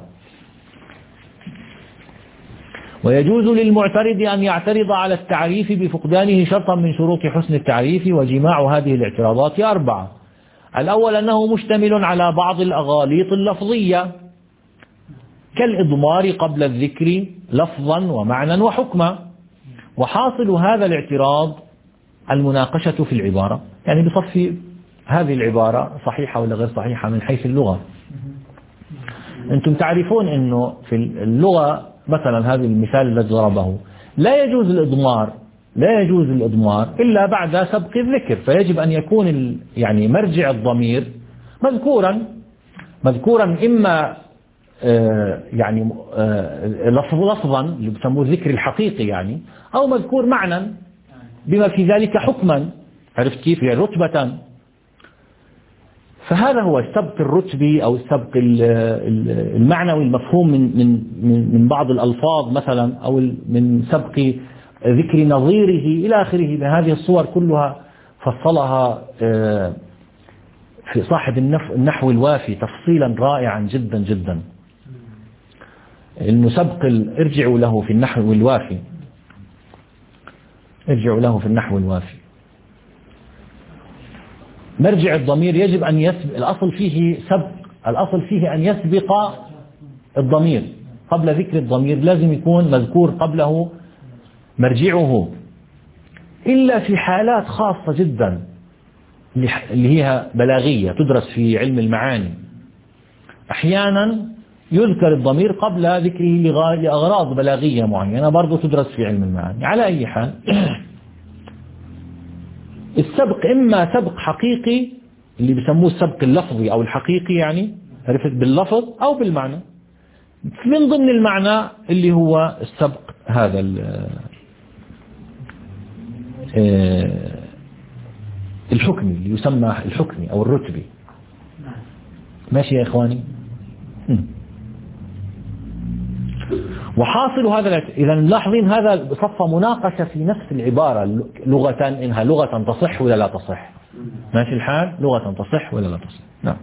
ويجوز للمعترض أن يعترض على التعريف بفقدانه شرطا من شروط حسن التعريف، وجماع هذه الاعتراضات أربعة. الأول أنه مشتمل على بعض الأغاليط اللفظية كالإضمار قبل الذكر لفظا ومعنى وحكما، وحاصل هذا الاعتراض المناقشة في العبارة، يعني بصفي هذه العبارة صحيحة ولا غير صحيحة من حيث اللغة. أنتم تعرفون أنه في اللغة مثلا هذا المثال الذي ضربه لا يجوز الإضمار لا يجوز الإضمار إلا بعد سبق الذكر، فيجب أن يكون يعني مرجع الضمير مذكورا مذكورا إما آه يعني آه لفظا اللي بسموه الذكر الحقيقي يعني، أو مذكور معنى بما في ذلك حكما، عرفت كيف؟ يعني رتبة. فهذا هو السبق الرتبي أو السبق المعنوي المفهوم من من من بعض الألفاظ مثلا، أو من سبق ذكر نظيره إلى آخره. بهذه الصور كلها فصلها في صاحب النحو الوافي تفصيلا رائعا جدا جدا. المسبق ارجعوا له في النحو الوافي ارجعوا له في النحو الوافي. مرجع الضمير يجب أن يسبق، الأصل فيه سبق، الأصل فيه أن يسبق الضمير قبل ذكر الضمير، لازم يكون مذكور قبله مرجعه، إلا في حالات خاصة جدا اللي هي بلاغية تدرس في علم المعاني. أحيانا يذكر الضمير قبل ذكره لأغراض بلاغية معينة برضو تدرس في علم المعاني. على أي حال السبق إما سبق حقيقي اللي بسموه السبق اللفظي أو الحقيقي، يعني عرفت باللفظ أو بالمعنى. من ضمن المعنى اللي هو السبق هذا الحكمي اللي يسمى الحكمي أو الرتبي. ماشي يا إخواني؟ وحاصل هذا إذا لاحظين هذا صف مناقشة في نفس العبارة لغة، إنها لغة تصح ولا لا تصح. ماشي الحال؟ لغة تصح ولا لا تصح. نعم.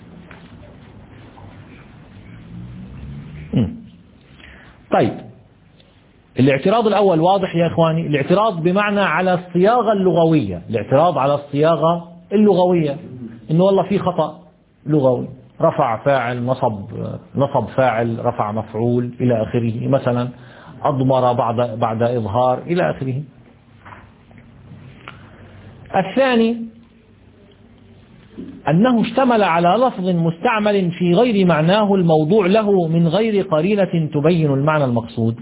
طيب الاعتراض الأول واضح يا إخواني، الاعتراض بمعنى على الصياغة اللغوية، الاعتراض على الصياغة اللغوية، إنه والله في خطأ لغوي، رفع فاعل نصب نصب فاعل رفع مفعول إلى آخره، مثلا أضمر بعد بعد إظهار إلى آخره. الثاني أنه اشتمل على لفظ مستعمل في غير معناه الموضوع له من غير قرينة تبين المعنى المقصود.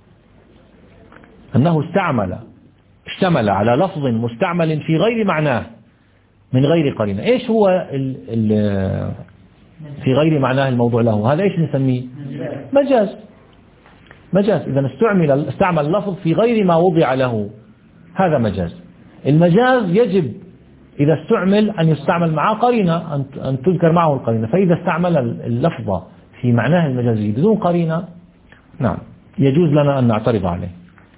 أنه استعمل اشتمل على لفظ مستعمل في غير معناه من غير قرينة. إيش هو ال ال في غير معناه الموضوع له؟ هذا إيش نسميه؟ مجاز. مجاز. إذا استعمل استعمل لفظ في غير ما وضع له، هذا مجاز. المجاز يجب إذا استعمل أن يستعمل معه قرينة، أن تذكر معه القرينة. فإذا استعمل اللفظ في معناه المجازي بدون قرينة، نعم يجوز لنا أن نعترض عليه.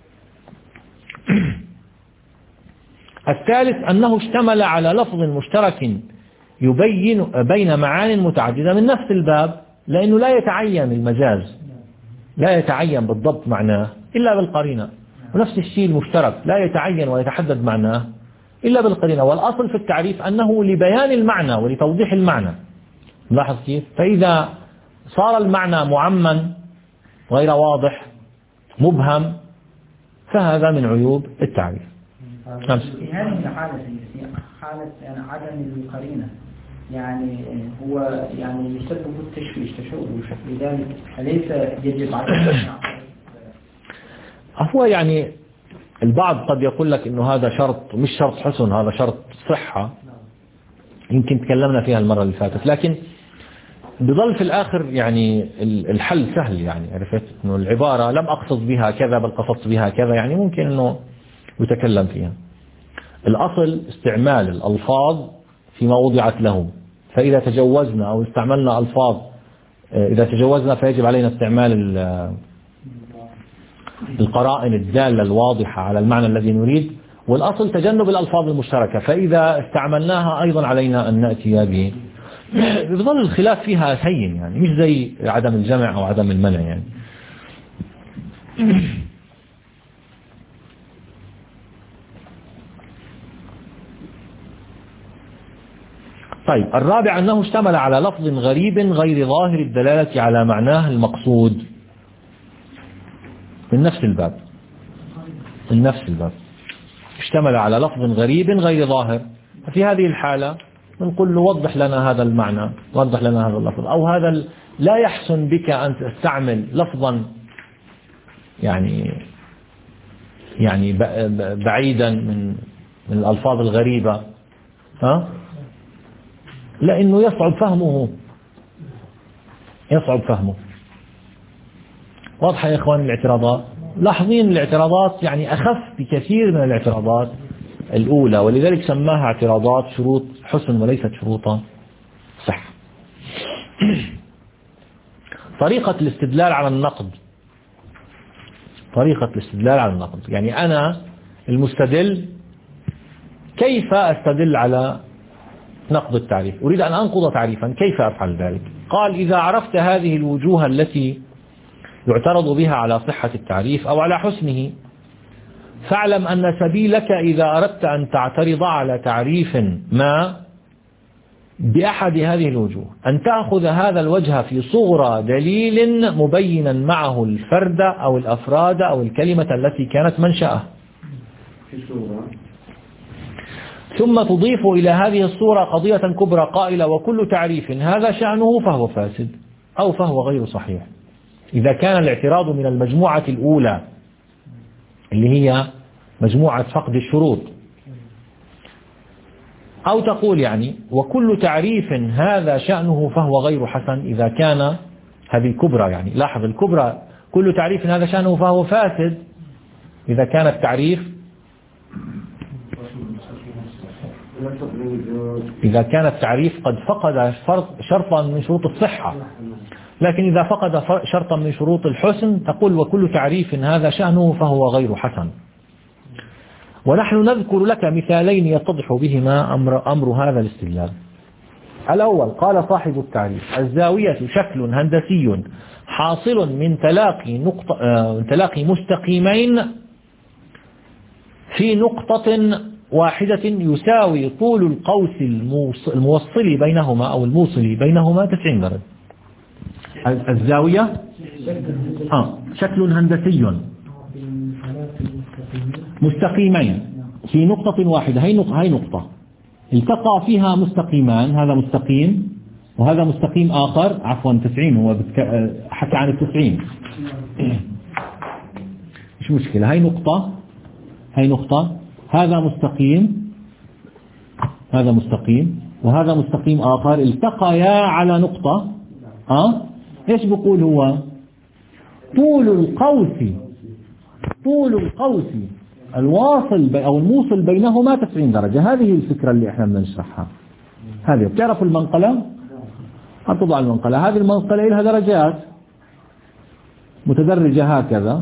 الثالث أنه اشتمل على لفظ مشترك يبين بين معان متعددة من نفس الباب، لأنه لا يتعين المجاز، لا يتعين بالضبط معناه إلا بالقرينة. ونفس الشيء المشترك لا يتعين ويتحدد معناه إلا بالقرينة. والأصل في التعريف أنه لبيان المعنى ولتوضيح المعنى. لاحظ كيف؟ فإذا صار المعنى معمّا غير واضح مبهم، فهذا من عيوب التعريف. في هذه الحالة حالة يعني عدم القرينة، يعني هو يعني يسبب التشويش تشوش، لذلك أليس يجب على هو يعني البعض قد يقول لك إنه هذا شرط، مش شرط حسن، هذا شرط صحة، يمكن تكلمنا فيها المرة اللي فاتت، لكن بظل في الآخر يعني الحل سهل. يعني عرفت إنه العبارة لم أقصد بها كذا بل قصدت بها كذا، يعني ممكن إنه يتكلم فيها. الأصل استعمال الألفاظ فيما وضعت له، فإذا تجوزنا أو استعملنا ألفاظ، إذا تجوزنا فيجب علينا استعمال القرائن الدالة الواضحة على المعنى الذي نريد. والأصل تجنب الألفاظ المشتركة، فإذا استعملناها أيضا علينا أن نأتي به. بظل الخلاف فيها هين، يعني مش زي عدم الجمع أو عدم المنع يعني. طيب الرابع أنه اشتمل على لفظ غريب غير ظاهر الدلالة على معناه المقصود من نفس الباب. من نفس الباب، اشتمل على لفظ غريب غير ظاهر. ففي هذه الحالة نقول له وضح لنا هذا المعنى، وضح لنا هذا اللفظ، أو هذا لا يحسن بك أن تستعمل لفظا يعني يعني بعيدا من من الألفاظ الغريبة، ها؟ لأنه يصعب فهمه، يصعب فهمه. واضحة يا إخوان الاعتراضات؟ لاحظين الاعتراضات يعني أخف بكثير من الاعتراضات الأولى، ولذلك سماها اعتراضات شروط حسن وليست شروطا صح. طريقة الاستدلال على النقد، طريقة الاستدلال على النقد يعني أنا المستدل كيف أستدل على نقد التعريف؟ أريد أن أنقض تعريفا، كيف أفعل ذلك؟ قال إذا عرفت هذه الوجوه التي يعترض بها على صحة التعريف أو على حسنه، فاعلم أن سبيلك إذا أردت أن تعترض على تعريف ما بأحد هذه الوجوه أن تأخذ هذا الوجه في صغرى دليل مبينا معه الفرد أو الأفراد أو الكلمة التي كانت منشأه، ثم تضيف إلى هذه الصورة قضية كبرى قائلة وكل تعريف هذا شأنه فهو فاسد أو فهو غير صحيح. إذا كان الاعتراض من المجموعة الأولى اللي هي مجموعة فقد الشروط، أو تقول يعني وكل تعريف هذا شأنه فهو غير حسن إذا كان هذه الكبرى، يعني لاحظ الكبرى كل تعريف هذا شأنه فهو فاسد إذا كان التعريف إذا كان التعريف قد فقد شرطا من شروط الصحة، لكن إذا فقد شرطا من شروط الحسن تقول وكل تعريف هذا شأنه فهو غير حسن. ونحن نذكر لك مثالين يتضح بهما أمر, أمر هذا الاستدلال. الأول قال صاحب التعريف الزاوية شكل هندسي حاصل من تلاقي, نقطة آه تلاقي مستقيمين في نقطة واحدة يساوي طول القوس الموصل بينهما أو الموصل بينهما تسعين درجة. الزاوية آه شكل هندسي مستقيمين في نقطة واحدة، هي نقطة, هي نقطة التقى فيها مستقيمان، هذا مستقيم وهذا مستقيم آخر، عفوا تسعين، هو حكى عن التسعين مش مشكلة، هي نقطة هي نقطة هذا مستقيم هذا مستقيم وهذا مستقيم آخر التقيا على نقطة. أه؟ إيش بقول هو؟ طول القوس طول القوس الواصل أو الموصل بينهما تسعين درجة. هذه الفكرة اللي احنا بدنا نشرحها. هذه بتعرفوا المنقلة؟ هتضع المنقلة، هذه المنقلة لها درجات متدرجة هكذا،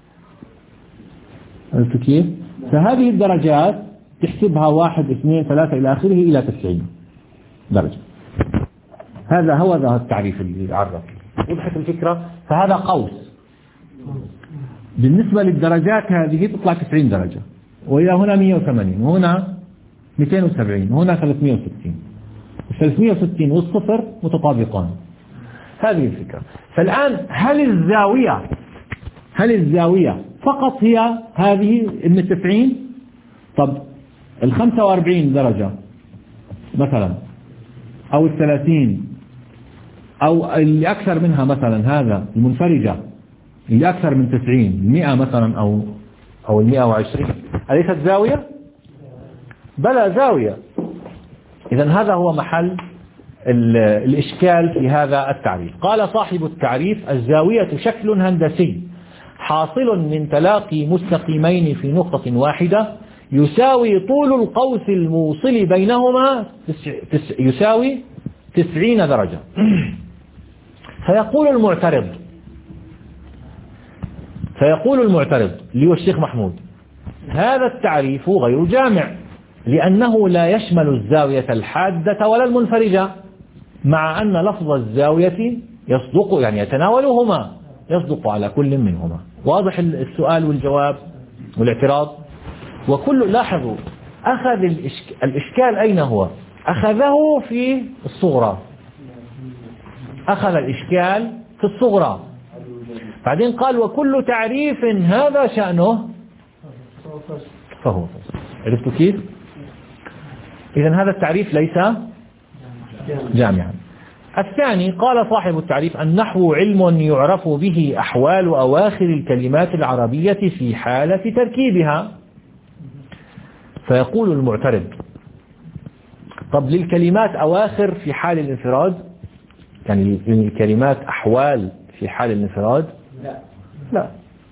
عرفتوا كيف؟ فهذه الدرجات تحسبها واحد اثنين ثلاثة إلى آخره إلى تسعين درجة. هذا هو ذا التعريف اللي عرف. وضحت الفكرة؟ فهذا قوس بالنسبة للدرجات هذه تطلع تسعين درجة، وإلى هنا مئة وثمانين وهنا مئتين وسبعين وهنا ثلاثمئة وستين، ثلاثمئة وستين والصفر متطابقان. هذه الفكرة. فالآن هل الزاوية هل الزاوية فقط هي هذه من التسعين؟ طب الخمسة واربعين درجة مثلا أو الثلاثين أو اللي أكثر منها مثلا، هذا المنفرجة اللي أكثر من تسعين، المئة مثلا أو أو المئة وعشرين، أليست زاوية؟ بلى زاوية. إذن هذا هو محل الإشكال في هذا التعريف. قال صاحب التعريف الزاوية شكل هندسي حاصل من تلاقي مستقيمين في نقطة واحدة يساوي طول القوس الموصل بينهما تس يساوي تسعين درجة. فيقول المعترض فيقول المعترض اللي هو الشيخ محمود هذا التعريف غير جامع لأنه لا يشمل الزاوية الحادة ولا المنفرجة، مع أن لفظ الزاوية يصدق يعني يتناولهما، يصدق على كل منهما. واضح السؤال والجواب والاعتراض؟ وكل لاحظوا أخذ الإشك... الإشكال أين هو؟ أخذه في الصغرى، أخذ الإشكال في الصغرى، بعدين قال وكل تعريف هذا شأنه فهو فصل. عرفتوا كيف؟ إذن هذا التعريف ليس جامعا. الثاني قال صاحب التعريف: النحو علم يعرف به أحوال أواخر الكلمات العربية في حالة تركيبها. فيقول المعترض: طب للكلمات أواخر في حال الانفراد؟ يعني للكلمات أحوال في حال الانفراد؟ لا لا،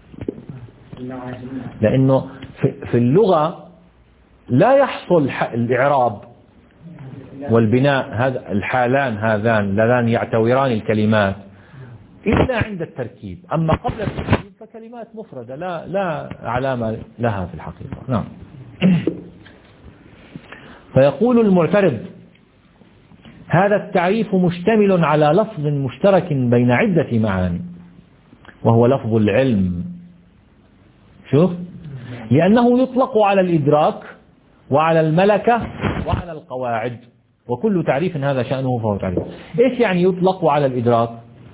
لأنه في اللغة لا يحصل الإعراب والبناء، هذا الحالان هذان اللذان يعتوران الكلمات إلا عند التركيب. أما قبل التركيب فكلمات مفردة لا لا علامة لها في الحقيقة. نعم. فيقول المعترض: هذا التعريف مشتمل على لفظ مشترك بين عدة معاني، وهو لفظ العلم. شوف، لأنه يطلق على الإدراك وعلى الملكة وعلى القواعد، وكل تعريف هذا شأنه فهو تعريف. إيش يعني يطلق على الإدراك؟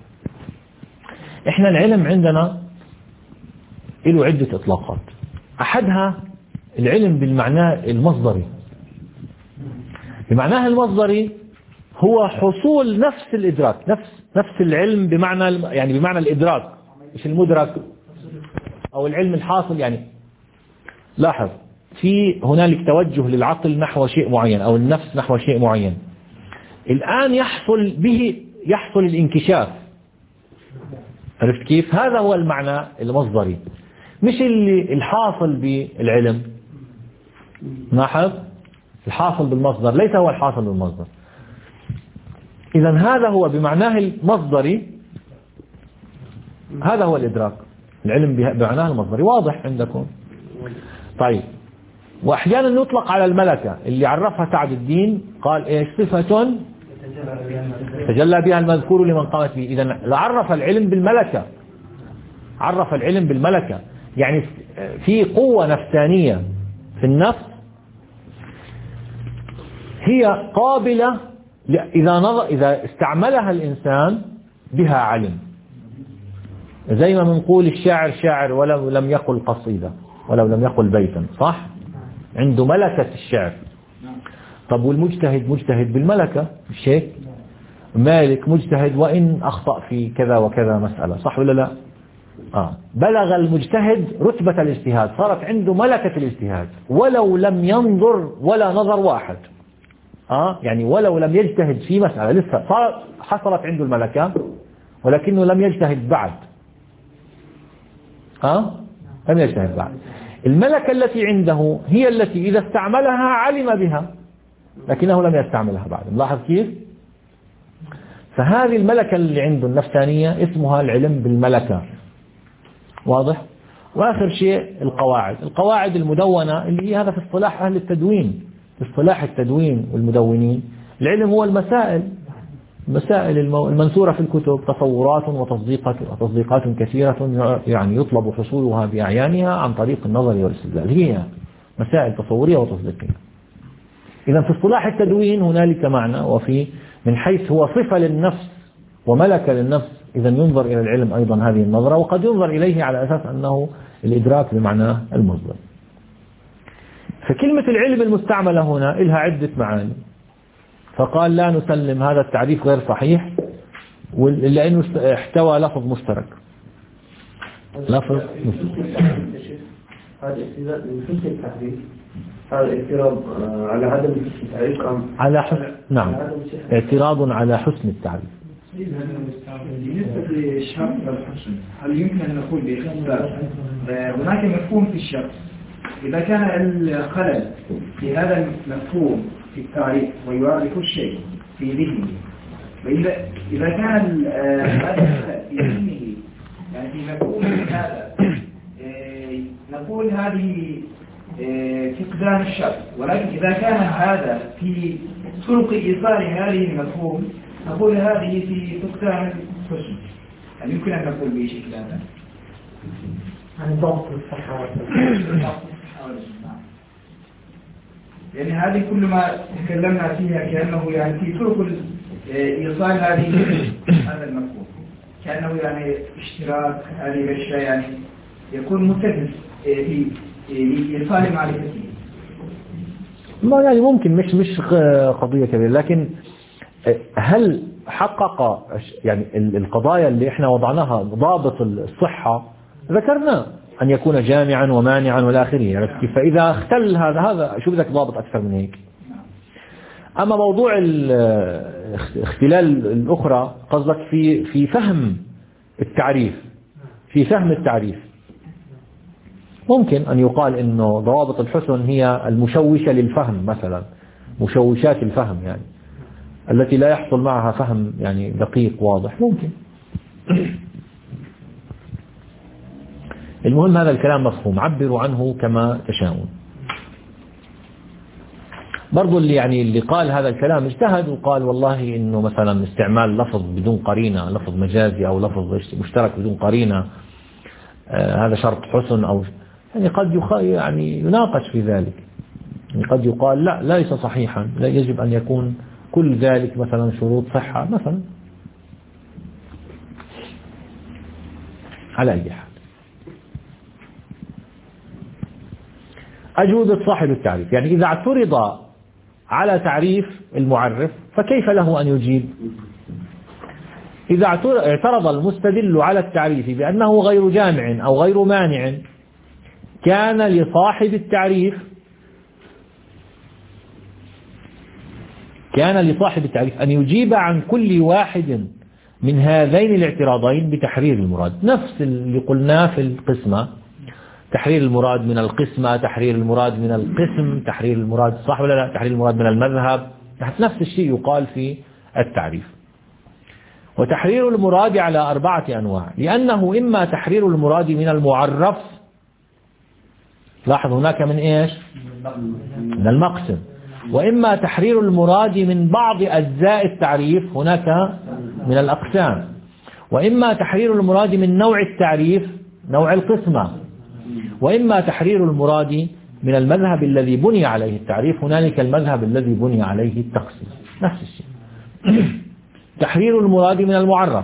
إحنا العلم عندنا له عدة إطلاقات. أحدها العلم بالمعنى المصدري. بمعناه المصدري هو حصول نفس الإدراك، نفس نفس العلم بمعنى يعني بمعنى الإدراك، مش المدرك أو العلم الحاصل. يعني لاحظ، في هنالك توجه للعقل نحو شيء معين أو النفس نحو شيء معين، الآن يحصل به يحصل الانكشاف. عرفت كيف؟ هذا هو المعنى المصدري، مش اللي الحاصل بالعلم. لاحظ، الحاصل بالمصدر ليس هو الحاصل بالمصدر. إذا هذا هو بمعناه المصدري، هذا هو الإدراك، العلم بمعناه المصدري. واضح عندكم؟ طيب، وأحيانا يطلق على الملكة اللي عرفها سعد الدين، قال إيش؟ صفة تجلى بها المذكور لمن قامت به. إذا عرف العلم بالملكة، عرف العلم بالملكة، يعني في قوة نفسانية في النفس هي قابلة إذا نظر إذا استعملها الإنسان بها علم. زي ما بنقول الشاعر شاعر ولو لم يقل قصيدة، ولو لم يقل بيتا، صح؟ عنده ملكة الشعر. طب والمجتهد مجتهد بالملكة، مش هيك؟ مالك مجتهد وإن أخطأ في كذا وكذا مسألة، صح ولا لا؟ آه. بلغ المجتهد رتبة الاجتهاد، صارت عنده ملكة الاجتهاد ولو لم ينظر ولا نظر واحد. آه يعني ولو لم يجتهد في مسألة، لسه صارت حصلت عنده الملكة ولكنه لم يجتهد بعد. آه لم يجتهد بعد. الملكة التي عنده هي التي إذا استعملها علم بها، لكنه لم يستعملها بعد. ملاحظ كيف؟ فهذه الملكة اللي عنده النفسانية اسمها العلم بالملكة. واضح؟ وآخر شيء القواعد. القواعد المدونة اللي هي هذا في اصطلاح أهل التدوين، في اصطلاح التدوين والمدونين. العلم هو المسائل، مسائل المنثورة في الكتب، تصورات وتصديقات وتصديقات كثيرة يعني يطلب حصولها بأعيانها عن طريق النظر والاستدلال. هي مسائل تصورية وتصديقية. إذا في اصطلاح التدوين هنالك معنى، وفي من حيث هو صفة للنفس وملكة للنفس، إذا ينظر إلى العلم أيضا هذه النظرة، وقد ينظر إليه على أساس أنه الإدراك بمعناه المصدر. فكلمة العلم المستعملة هنا لها عدة معاني، فقال لا نسلم هذا التعريف غير صحيح لأنه احتوى لفظ مشترك. لفظ مشترك. هذا اعتراض من حسن التعريف، هذا اعتراض على عدم حسن التعريف على حسن، نعم، اعتراض على حسن التعريف. بالنسبة للشرط والحسن، هل يمكن أن نقول باختصار هناك مفهوم في الشرط، إذا كان الخلل في هذا المفهوم في التعريف ويعرف الشيء في ذهنه، وإذا إذا كان هذا الخلل في ذهنه يعني في مفهوم هذا، نقول هذه فقدان الشرط. ولكن إذا كان هذا في طرق إيصال هذه المفهوم، نقول هذه في فقدان الحسن. هل يمكن أن نقول بشكل هذا؟ عن ضبط الصحة والسلامة. يعني هذه كل ما تكلمنا فيها كأنه يعني في طرق إيصال هذه هذا المفهوم، كأنه يعني اشتراك هذه الأشياء يعني يكون متفق في لإرسال معرفته. ما يعني ممكن مش مش قضية كبيرة، لكن هل حقق يعني القضايا اللي احنا وضعناها ضابط الصحة ذكرنا أن يكون جامعا ومانعا والى آخره، عرفت كيف؟ فإذا اختل هذا هذا شو بدك ضابط أكثر من هيك. أما موضوع الاختلال الأخرى قصدك في في فهم التعريف، في فهم التعريف ممكن أن يقال إنه ضوابط الحسن هي المشوشة للفهم مثلا، مشوشات الفهم يعني التي لا يحصل معها فهم يعني دقيق واضح، ممكن. المهم هذا الكلام مفهوم، عبروا عنه كما تشاءون. برضو اللي يعني اللي قال هذا الكلام اجتهد وقال والله إنه مثلا استعمال لفظ بدون قرينة، لفظ مجازي أو لفظ مشترك بدون قرينة، آه هذا شرط حسن، أو يعني قد يعني يناقش في ذلك، يعني قد يقال لا ليس صحيحا، لا يجب أن يكون كل ذلك مثلا شروط صحة مثلا. على أي حال أجوبة صاحب التعريف، يعني إذا اعترض على تعريف المعرف فكيف له أن يجيب؟ إذا اعترض المستدل على التعريف بأنه غير جامع أو غير مانع، كان لصاحب التعريف كان لصاحب التعريف أن يجيب عن كل واحد من هذين الاعتراضين بتحرير المراد، نفس اللي قلناه في القسمة، تحرير المراد من القسمة، تحرير المراد من القسم، تحرير المراد صح ولا لا، تحرير المراد من المذهب، نفس الشيء يقال في التعريف. وتحرير المراد على أربعة أنواع، لأنه إما تحرير المراد من المعرف، لاحظ هناك من إيش؟ من المقسم، وإما تحرير المراد من بعض أجزاء التعريف، هناك من الأقسام، وإما تحرير المراد من نوع التعريف، نوع القسمة، وإما تحرير المراد من المذهب الذي بني عليه التعريف، هنالك المذهب الذي بني عليه التقسيم، نفس الشيء. تحرير المراد من المعرف،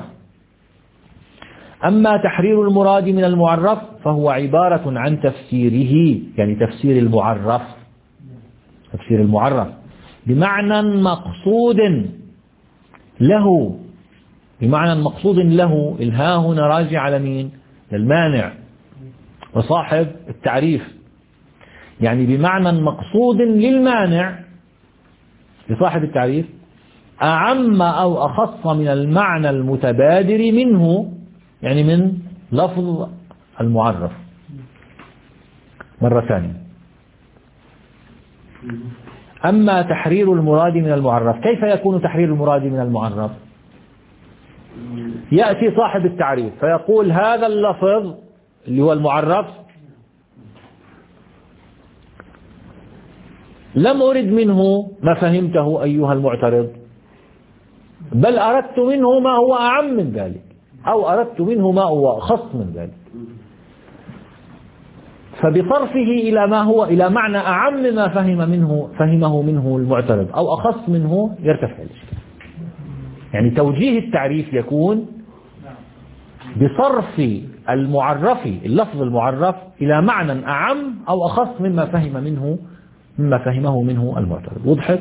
أما تحرير المراد من المعرف فهو عبارة عن تفسيره، يعني تفسير المعرف، تفسير المعرف بمعنى مقصود له، بمعنى مقصود له، الها هنا راجع على مين؟ للمانع وصاحب التعريف، يعني بمعنى مقصود للمانع لصاحب التعريف أعم أو أخص من المعنى المتبادر منه، يعني من لفظ المعرف. مرة ثانية، أما تحرير المراد من المعرف، كيف يكون تحرير المراد من المعرف؟ يأتي صاحب التعريف فيقول هذا اللفظ اللي هو المعرف لم أرد منه ما فهمته أيها المعترض، بل أردت منه ما هو أعم من ذلك، أو أردت منه ما هو أخص من ذلك، فبصرفه إلى ما هو إلى معنى أعم ما فهم منه فهمه منه المعترض أو أخص منه يرتفع الإشكال. يعني توجيه التعريف يكون بصرف المعرف، اللفظ المعرف، إلى معنى أعم أو أخص مما فهم منه مما فهمه منه المعترض. وضحت؟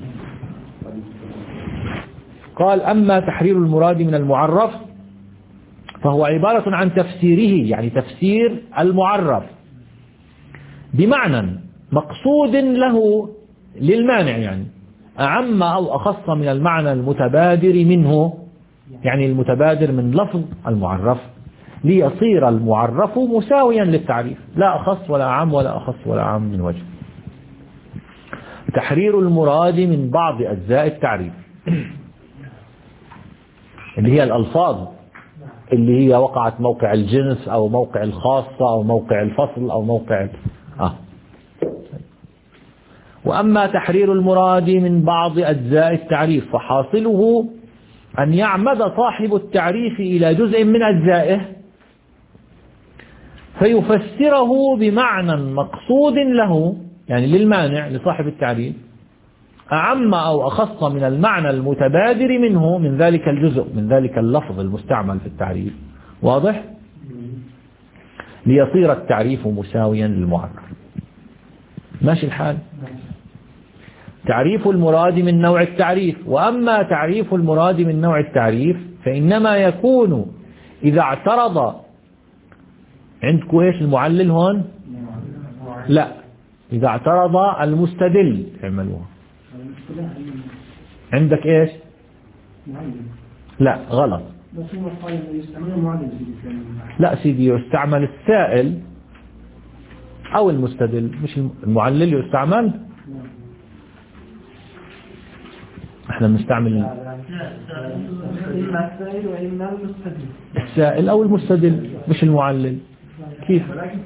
قال أما تحرير المراد من المعرف فهو عبارة عن تفسيره، يعني تفسير المعرف بمعنى مقصود له للمانع، يعني أعم أو أخص من المعنى المتبادر منه، يعني المتبادر من لفظ المعرف، ليصير المعرف مساويا للتعريف، لا أخص ولا أعم ولا أخص ولا أعم من وجه. تحرير المراد من بعض أجزاء التعريف اللي هي الألفاظ اللي هي وقعت موقع الجنس أو موقع الخاصة أو موقع الفصل أو موقع آه. وأما تحرير المراد من بعض أجزاء التعريف فحاصله أن يعمد صاحب التعريف إلى جزء من أجزائه فيفسره بمعنى مقصود له، يعني للمانع لصاحب التعريف، أعم أو أخص من المعنى المتبادر منه من ذلك الجزء، من ذلك اللفظ المستعمل في التعريف. واضح؟ ليصير التعريف مساويا للمعرف. ماشي الحال. تعريف المراد من نوع التعريف. وأما تعريف المراد من نوع التعريف فإنما يكون إذا اعترض عندكم إيش المعلل هون؟ لا، إذا اعترض المستدل اعملوها. عندك إيش؟ لا غلط. لا سيدي، يستعمل السائل أو المستدل، مش المعلل يستعمل. احنا بنستعمل السائل أو المستدل مش المعلل. كيف؟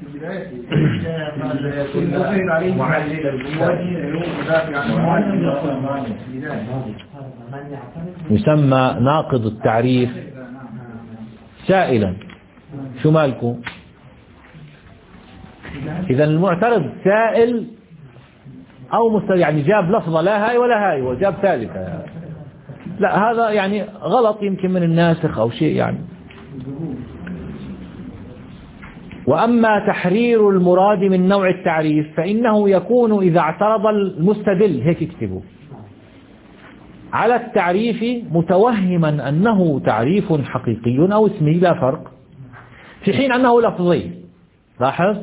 يسمى ناقض التعريف سائلا. شو مالكم؟ إذا المعترض سائل أو مستدل، يعني جاب لفظة لا هاي ولا هاي وجاب ثالثة. لا هذا يعني غلط يمكن من الناسخ أو شيء يعني. وأما تحرير المراد من نوع التعريف فإنه يكون إذا اعترض المستدل، هيك اكتبوا، على التعريف متوهما أنه تعريف حقيقي أو اسمي لا فرق، في حين أنه لفظي. لاحظ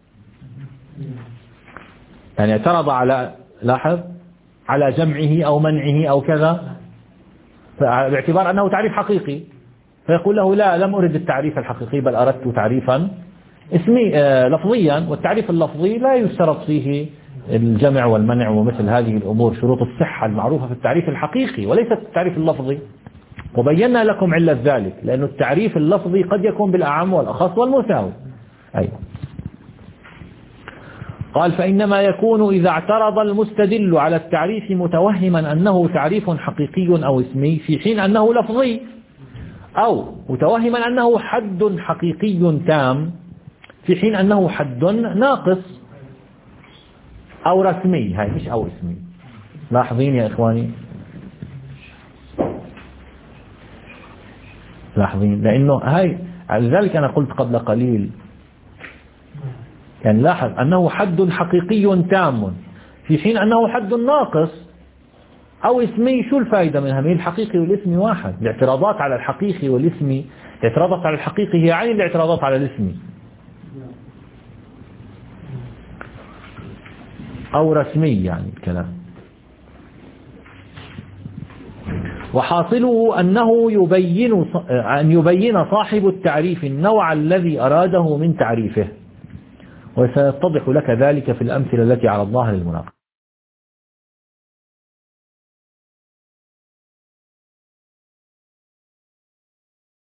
يعني اعترض على، لاحظ، على جمعه أو منعه أو كذا باعتبار أنه تعريف حقيقي، فيقول له لا، لم أرد التعريف الحقيقي بل أردت تعريفا اسمي آه لفظيا. والتعريف اللفظي لا يشترط فيه الجمع والمنع ومثل هذه الأمور، شروط الصحة المعروفة في التعريف الحقيقي وليست التعريف اللفظي. وبينا لكم علة ذلك، لأن التعريف اللفظي قد يكون بالأعم والأخص والمساوي. أيوة. قال فإنما يكون إذا اعترض المستدل على التعريف متوهما أنه تعريف حقيقي أو اسمي، في حين أنه لفظي، أو متوهما أنه حد حقيقي تام في حين أنه حد ناقص، أو رسمي. هاي مش أو اسمي. لاحظين يا إخواني؟ لاحظين؟ لأنه هاي لذلك أنا قلت قبل قليل، يعني لاحظ أنه حد حقيقي تام في حين أنه حد ناقص أو اسمي. شو الفائدة منها؟ من الحقيقي والاسمي واحد. الاعتراضات على الحقيقي والاسمي، الاعتراضات على الحقيقي هي عين الاعتراضات على الاسمي. أو رسمي يعني الكلام. وحاصله أنه يبين أن يبين صاحب التعريف النوع الذي أراده من تعريفه، وسيتضح لك ذلك في الأمثلة التي عرضناها للمناقشة.